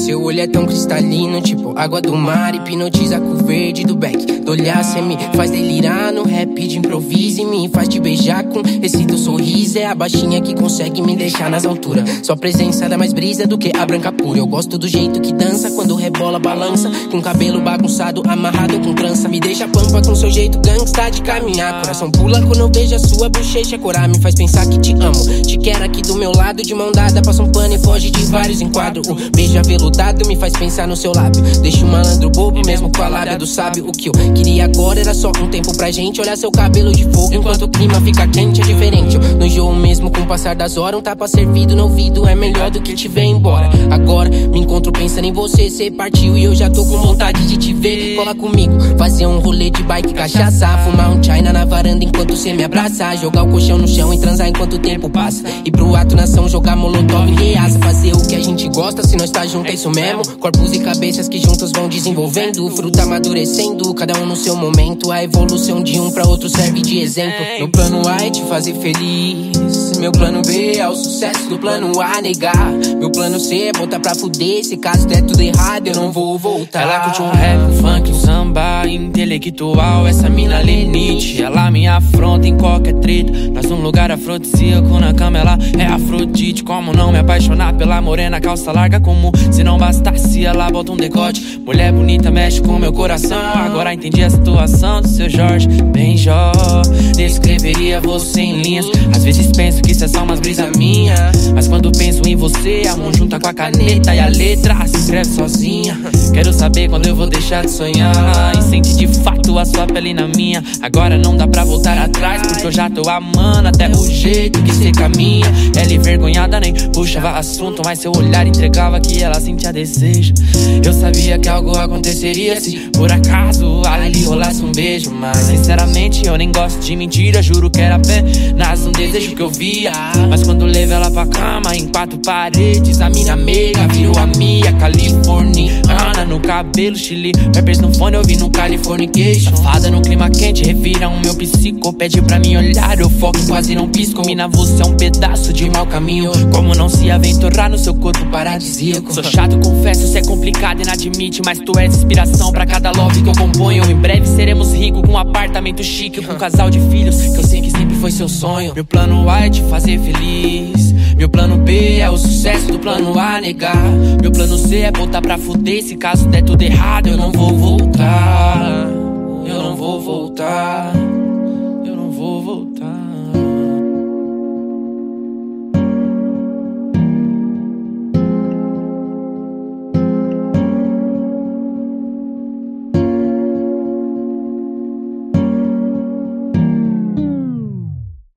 Seu olho é tão cristalino, tipo água do mar. Hipnotiza com o verde do Beck. Do olhar cê me faz delirar no rap de improviso. E me faz te beijar com esse teu sorriso. É a baixinha que consegue me deixar nas alturas. Sua presença dá mais brisa do que a branca pura. Eu gosto do jeito que dança quando rebola, balança. Com cabelo bagunçado, amarrado com trança. Me deixa pampa com seu jeito gangsta de caminhar. Coração pula quando eu vejo a sua bochecha corar. Me faz pensar que te amo. Te quero aqui do meu lado, de mão dada. Passa um pano e foge de vários enquadros. O beijo aveludado me faz pensar no seu lábio. Deixa o malandro bobo mesmo com a lábia do sábio. O que eu queria agora era só um tempo pra gente olhar seu cabelo de fogo enquanto o clima fica quente. É diferente, eu não enjoo mesmo com o passar das horas. Um tapa servido no ouvido é melhor do que te ver embora. Agora me encontro pensando em você. Cê partiu e eu já tô com vontade de te ver. Cola comigo, fazer um rolê de bike, cachaça. Fumar um china na varanda enquanto cê me abraça. Jogar o colchão no chão e transar enquanto o tempo passa. E pro ato nação jogar molotov e reaça. Fazer o que a gente gosta, se nós tá junto é isso mesmo. Corpos e cabeças que juntos vão desenvolvendo. Fruta amadurecendo, cada um no seu momento. A evolução de um pra outro serve de exemplo. Meu plano A é te fazer feliz. Meu plano B é o sucesso do plano A negar. Meu plano C é voltar pra fuder. Se caso der tudo errado eu não vou voltar. Ela curte um rap, um funk, um samba intelectual, essa mina lenite. Ela me afronta em qualquer treta. Nós num lugar afrodisíaco, na cama ela é Afrodite. Como não me apaixonar pela morena, calça larga como se não bastasse ela bota um decote. Mulher bonita mexe com meu coração. Agora entendi a situação do seu Jorge Benjó. Descreveria você em linhas. Às vezes penso que isso é só umas brisa minha, mas quando penso em você, a mão junta com a caneta e a letra se escreve sozinha. Quero saber quando eu vou deixar de sonhar e sentir de fato a sua pele na minha. Agora não dá pra voltar atrás, porque eu já tô amando até o jeito que cê caminha. Ela envergonhada nem puxava assunto, mas seu olhar entregava que ela sentia desejo. Eu sabia que algo aconteceria se por acaso ali rolasse um beijo, mas sinceramente eu nem gosto de mentira. Juro que era apenas um desejo que eu via. Mas quando levei ela pra cama em quatro paredes, a minha amiga virou a minha californiana. No cabelo, chili, peppers no fone, eu vi no Californication. Safada no clima quente, revira o meu psico. Pede pra mim olhar, eu foco e quase não pisco. Mina, você é um pedaço de mau caminho. Como não se aventurar no seu corpo paradisíaco? Sou chato, confesso, cê é complicado e não admite, mas tu és inspiração pra cada love que eu componho. Em breve seremos ricos com um apartamento chique, com um casal de filhos, que eu sei que sempre foi seu sonho. Meu plano A é te fazer feliz. Meu plano B é o sucesso do plano A negar. Meu plano C é voltar pra fuder. Se caso der tudo errado eu não vou voltar. Eu não vou voltar.